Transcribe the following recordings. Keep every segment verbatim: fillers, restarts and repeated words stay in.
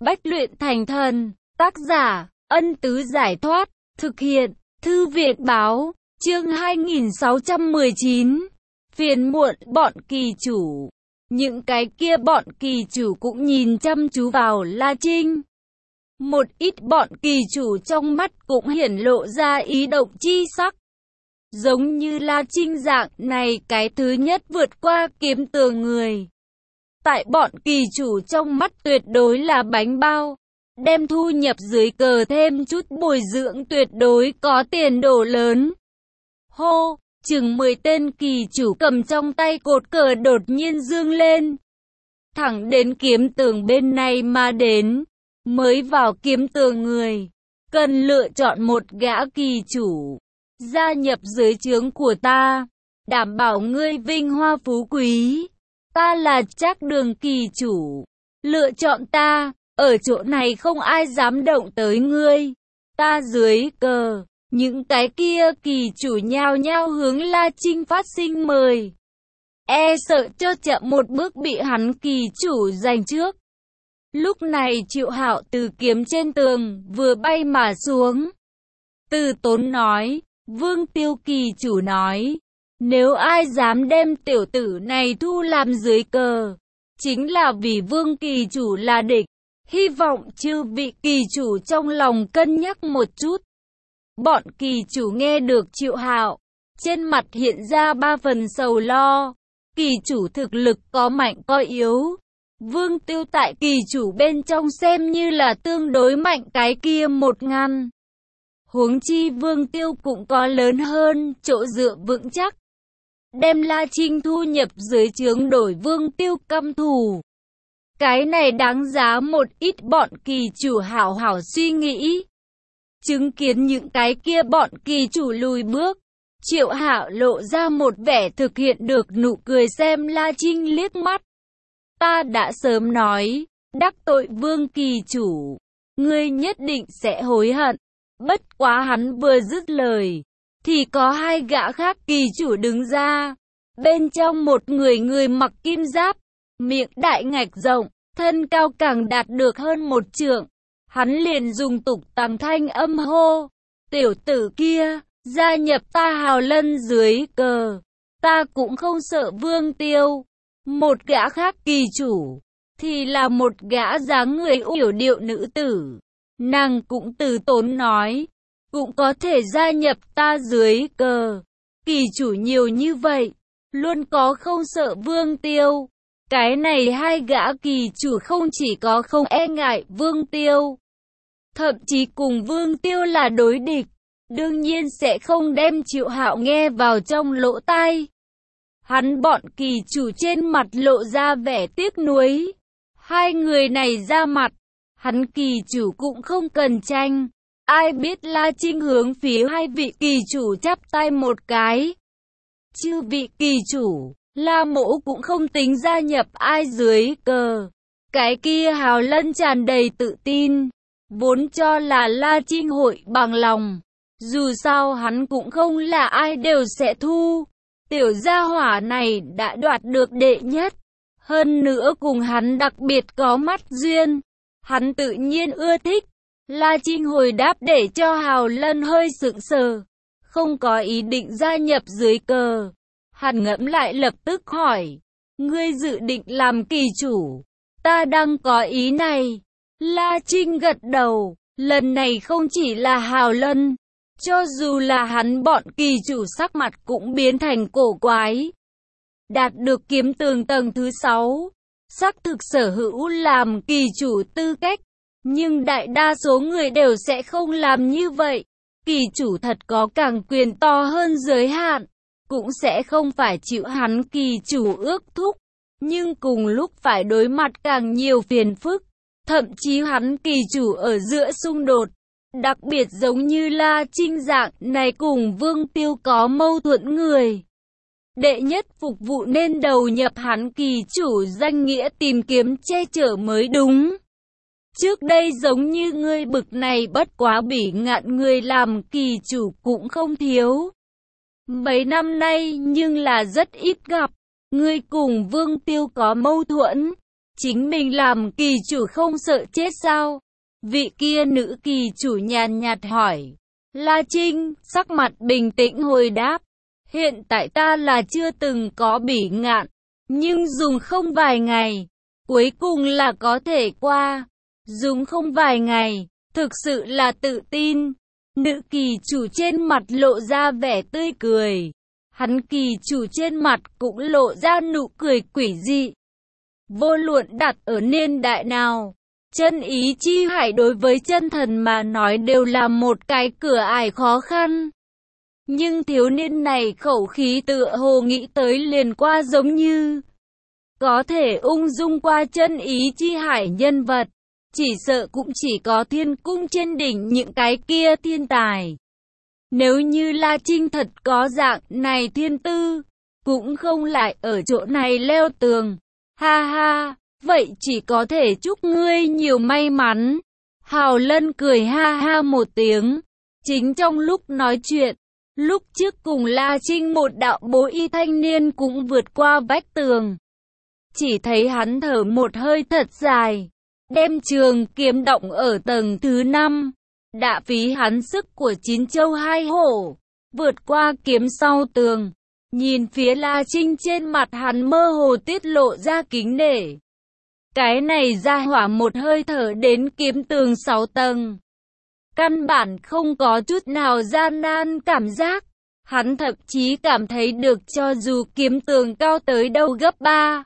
Bách luyện thành thần. Tác giả, Ân Tứ Giải Thoát. Thực hiện, Thư viện Báo. Chương hai nghìn sáu trăm mười chín. Phiền muộn bọn kỳ chủ. Những cái kia bọn kỳ chủ cũng nhìn chăm chú vào La Trinh. Một ít bọn kỳ chủ trong mắt cũng hiển lộ ra ý động chi sắc. Giống như La Trinh dạng này cái thứ nhất vượt qua kiếm tường người. Tại bọn kỳ chủ trong mắt tuyệt đối là bánh bao. Đem thu nhập dưới cờ thêm chút bồi dưỡng tuyệt đối có tiền đồ lớn. Hô, chừng mười tên kỳ chủ cầm trong tay cột cờ đột nhiên dương lên. Thẳng đến kiếm tường bên này mà đến. Mới vào kiếm tường người. Cần lựa chọn một gã kỳ chủ. Gia nhập dưới trướng của ta. Đảm bảo ngươi vinh hoa phú quý. Ta là Trác Đường kỳ chủ. Lựa chọn ta. Ở chỗ này không ai dám động tới ngươi. Ta dưới cờ. Những cái kia kỳ chủ nhao nhao hướng La Trinh phát sinh mời. E sợ cho chậm một bước bị hắn kỳ chủ giành trước. Lúc này Triệu Hạo từ kiếm trên tường vừa bay mà xuống. Từ Tốn nói, Vương Tiêu kỳ chủ nói, nếu ai dám đem tiểu tử này thu làm dưới cờ, chính là vì Vương kỳ chủ là địch. Hy vọng chư vị kỳ chủ trong lòng cân nhắc một chút. Bọn kỳ chủ nghe được Triệu Hạo, trên mặt hiện ra ba phần sầu lo. Kỳ chủ thực lực có mạnh có yếu. Vương Tiêu tại kỳ chủ bên trong xem như là tương đối mạnh cái kia một ngăn. Huống chi Vương Tiêu cũng có lớn hơn, chỗ dựa vững chắc. Đem La Trinh thu nhập dưới trướng đổi Vương Tiêu căm thù. Cái này đáng giá một ít bọn kỳ chủ hảo hảo suy nghĩ. Chứng kiến những cái kia bọn kỳ chủ lùi bước. Triệu Hạo lộ ra một vẻ thực hiện được nụ cười xem La Trinh liếc mắt. Ta đã sớm nói, đắc tội Vương kỳ chủ, ngươi nhất định sẽ hối hận. Bất quá hắn vừa dứt lời, thì có hai gã khác kỳ chủ đứng ra. Bên trong một người người mặc kim giáp, miệng đại ngạch rộng, thân cao càng đạt được hơn một trượng. Hắn liền dùng tục tằng thanh âm hô, tiểu tử kia, gia nhập ta Hào Lân dưới cờ. Ta cũng không sợ Vương Tiêu. Một gã khác kỳ chủ, thì là một gã dáng người yểu điệu nữ tử. Nàng cũng từ tốn nói, cũng có thể gia nhập ta dưới cờ. Kỳ chủ nhiều như vậy, luôn có không sợ Vương Tiêu. Cái này hai gã kỳ chủ không chỉ có không e ngại Vương Tiêu, thậm chí cùng Vương Tiêu là đối địch. Đương nhiên sẽ không đem Triệu Hạo nghe vào trong lỗ tai. Hắn bọn kỳ chủ trên mặt lộ ra vẻ tiếc nuối. Hai người này ra mặt, hắn kỳ chủ cũng không cần tranh. Ai biết La Trinh hướng phía hai vị kỳ chủ chắp tay một cái. Chư vị kỳ chủ, La Mỗ cũng không tính gia nhập ai dưới cờ. Cái kia Hào Lân tràn đầy tự tin, vốn cho là La Trinh hội bằng lòng. Dù sao hắn cũng không là ai đều sẽ thu. Tiểu gia hỏa này đã đoạt được đệ nhất. Hơn nữa cùng hắn đặc biệt có mắt duyên. Hắn tự nhiên ưa thích. La Trinh hồi đáp để cho Hào Lân hơi sững sờ. Không có ý định gia nhập dưới cờ. Hắn ngẫm lại lập tức hỏi. Ngươi dự định làm kỳ chủ? Ta đang có ý này. La Trinh gật đầu. Lần này không chỉ là Hào Lân. Cho dù là hắn bọn kỳ chủ sắc mặt cũng biến thành cổ quái. Đạt được kiếm tường tầng thứ sáu. Xác thực sở hữu làm kỳ chủ tư cách. Nhưng đại đa số người đều sẽ không làm như vậy. Kỳ chủ thật có càng quyền to hơn giới hạn. Cũng sẽ không phải chịu hắn kỳ chủ ước thúc. Nhưng cùng lúc phải đối mặt càng nhiều phiền phức. Thậm chí hắn kỳ chủ ở giữa xung đột. Đặc biệt giống như La Trinh dạng này cùng Vương Tiêu có mâu thuẫn người. Đệ nhất phục vụ nên đầu nhập hắn kỳ chủ danh nghĩa tìm kiếm che chở mới đúng. Trước đây giống như ngươi bực này bất quá bỉ ngạn người làm kỳ chủ cũng không thiếu. Mấy năm nay nhưng là rất ít gặp. Ngươi cùng Vương Tiêu có mâu thuẫn. chính mình làm kỳ chủ không sợ chết sao? Vị kia nữ kỳ chủ nhàn nhạt hỏi. La Trinh, sắc mặt bình tĩnh hồi đáp. Hiện tại ta là chưa từng có bỉ ngạn, nhưng dùng không vài ngày, cuối cùng là có thể qua. Dùng không vài ngày, thực sự là tự tin. Nữ kỳ chủ trên mặt lộ ra vẻ tươi cười. Hắn kỳ chủ trên mặt cũng lộ ra nụ cười quỷ dị. Vô luận đặt ở niên đại nào, chân ý chi hải đối với chân thần mà nói đều là một cái cửa ải khó khăn. Nhưng thiếu niên này khẩu khí tựa hồ nghĩ tới liền qua giống như có thể ung dung qua chân ý chi hải nhân vật. Chỉ sợ cũng chỉ có thiên cung trên đỉnh những cái kia thiên tài. Nếu như La Trinh thật có dạng này thiên tư, cũng không lại ở chỗ này leo tường. Ha ha, vậy chỉ có thể chúc ngươi nhiều may mắn. Hào Lân cười ha ha một tiếng. Chính trong lúc nói chuyện, lúc trước cùng La Trinh một đạo bố y thanh niên cũng vượt qua vách tường. Chỉ thấy hắn thở một hơi thật dài, đem trường kiếm động ở tầng thứ năm. Đã phí hắn sức của chín châu hai hổ, vượt qua kiếm sau tường. Nhìn phía La Trinh, trên mặt hắn mơ hồ tiết lộ ra kính nể. Cái này ra hỏa một hơi thở đến kiếm tường sáu tầng. Căn bản không có chút nào gian nan cảm giác. Hắn thậm chí cảm thấy được cho dù kiếm tường cao tới đâu gấp ba.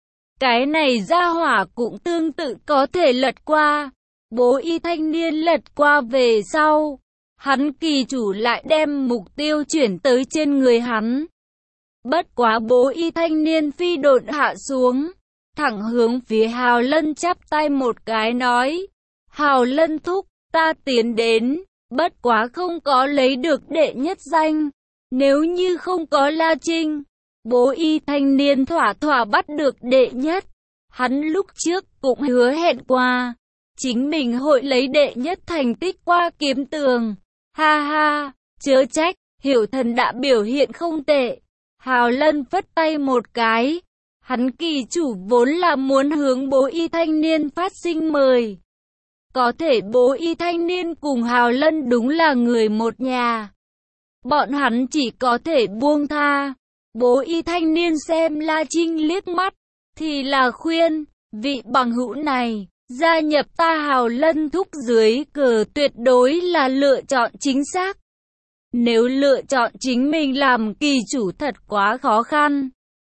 Cái này ra hỏa cũng tương tự có thể lật qua. Bố y thanh niên lật qua về sau, hắn kỳ chủ lại đem mục tiêu chuyển tới trên người hắn. Bất quá bố y thanh niên phi độn hạ xuống, thẳng hướng phía Hào Lân chắp tay một cái nói. Hào Lân thúc, ta tiến đến, bất quá không có lấy được đệ nhất danh. Nếu như không có La Trinh, bố y thanh niên thỏa thỏa bắt được đệ nhất. Hắn lúc trước cũng hứa hẹn qua, chính mình hội lấy đệ nhất thành tích qua kiếm tường. Ha ha, chớ trách, Hiểu Thần đã biểu hiện không tệ. Hào Lân vất tay một cái. Hắn kỳ chủ vốn là muốn hướng bố y thanh niên phát sinh mời. Có thể bố y thanh niên cùng Hào Lân đúng là người một nhà. Bọn hắn chỉ có thể buông tha. Bố y thanh niên xem La Trinh liếc mắt, thì là khuyên, vị bằng hữu này, gia nhập ta Hào Lân thúc dưới cờ tuyệt đối là lựa chọn chính xác. Nếu lựa chọn chính mình làm kỳ chủ thật quá khó khăn.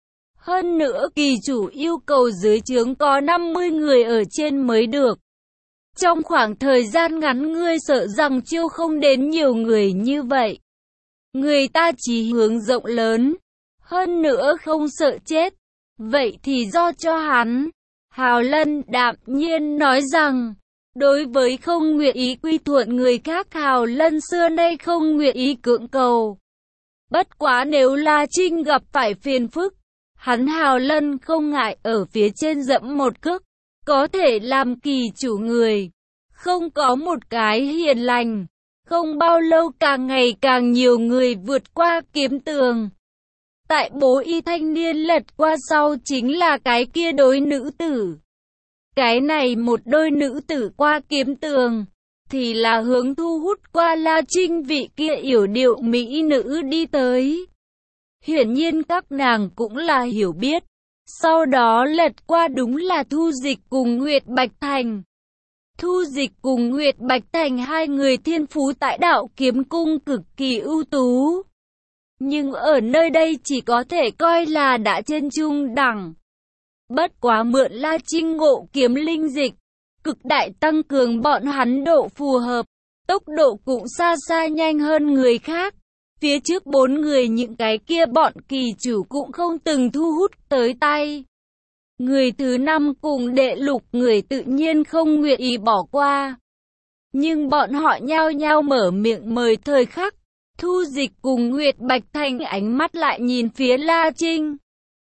Hơn nữa kỳ chủ yêu cầu dưới trướng có năm mươi người ở trên mới được. Trong khoảng thời gian ngắn ngươi sợ rằng chiêu không đến nhiều người như vậy. Người ta chỉ hướng rộng lớn, hơn nữa không sợ chết. Vậy thì do cho hắn. Hào Lân đạm nhiên nói rằng, đối với không nguyện ý quy thuận người khác, Hào Lân xưa nay không nguyện ý cưỡng cầu. Bất quá nếu La Trinh gặp phải phiền phức, hắn Hào Lân không ngại ở phía trên dẫm một cước, có thể làm kỳ chủ người. Không có một cái hiền lành, không bao lâu càng ngày càng nhiều người vượt qua kiếm tường. Tại bố y thanh niên lật qua sau chính là cái kia đối nữ tử. Cái này một đôi nữ tử qua kiếm tường, thì là hướng thu hút qua La Trinh vị kia yểu điệu mỹ nữ đi tới. Hiển nhiên các nàng cũng là hiểu biết. Sau đó lật qua đúng là Thu Dịch cùng Nguyệt Bạch Thành. Thu Dịch cùng Nguyệt Bạch Thành hai người thiên phú tại đạo kiếm cung cực kỳ ưu tú. Nhưng ở nơi đây chỉ có thể coi là đã trên trung đẳng. Bất quá mượn La Trinh ngộ kiếm linh dịch, cực đại tăng cường bọn hắn độ phù hợp, tốc độ cũng xa xa nhanh hơn người khác. Phía trước bốn người những cái kia bọn kỳ chủ cũng không từng thu hút tới tay. Người thứ năm cùng đệ lục người tự nhiên không nguyện ý bỏ qua. Nhưng bọn họ nhao nhao mở miệng mời thời khắc. Thu Dịch cùng Nguyệt Bạch Thành ánh mắt lại nhìn phía La Trinh.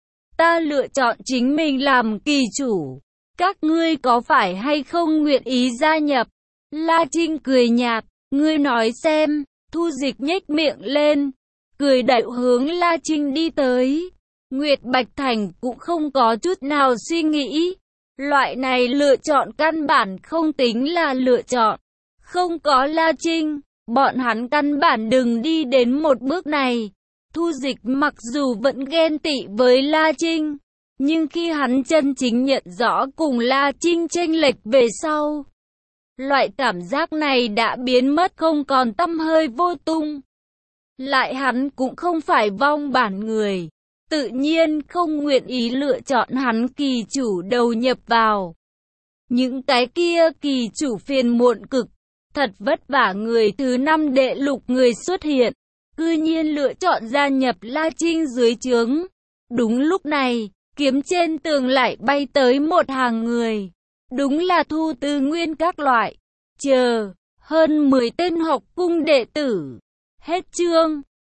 Ta lựa chọn chính mình làm kỳ chủ. Các ngươi có phải hay không nguyện ý gia nhập? La Trinh cười nhạt. Ngươi nói xem. Thu Dịch nhếch miệng lên, cười đẩy hướng La Trinh đi tới. Nguyệt Bạch Thành cũng không có chút nào suy nghĩ. Loại này lựa chọn căn bản không tính là lựa chọn. Không có La Trinh, bọn hắn căn bản đừng đi đến một bước này. Thu Dịch mặc dù vẫn ghen tị với La Trinh, nhưng khi hắn chân chính nhận rõ cùng La Trinh chênh lệch về sau, loại cảm giác này đã biến mất không còn tăm hơi vô tung. Lại hắn cũng không phải vong bản người, tự nhiên không nguyện ý lựa chọn hắn kỳ chủ đầu nhập vào. Những cái kia kỳ chủ phiền muộn cực, thật vất vả người thứ năm đệ lục người xuất hiện, cư nhiên lựa chọn gia nhập La Trinh dưới trướng. Đúng lúc này, kiếm trên tường lại bay tới một hàng người. Đúng là Thu Tư Nguyên các loại. Chờ, hơn mười tên học cung đệ tử. Hết chương.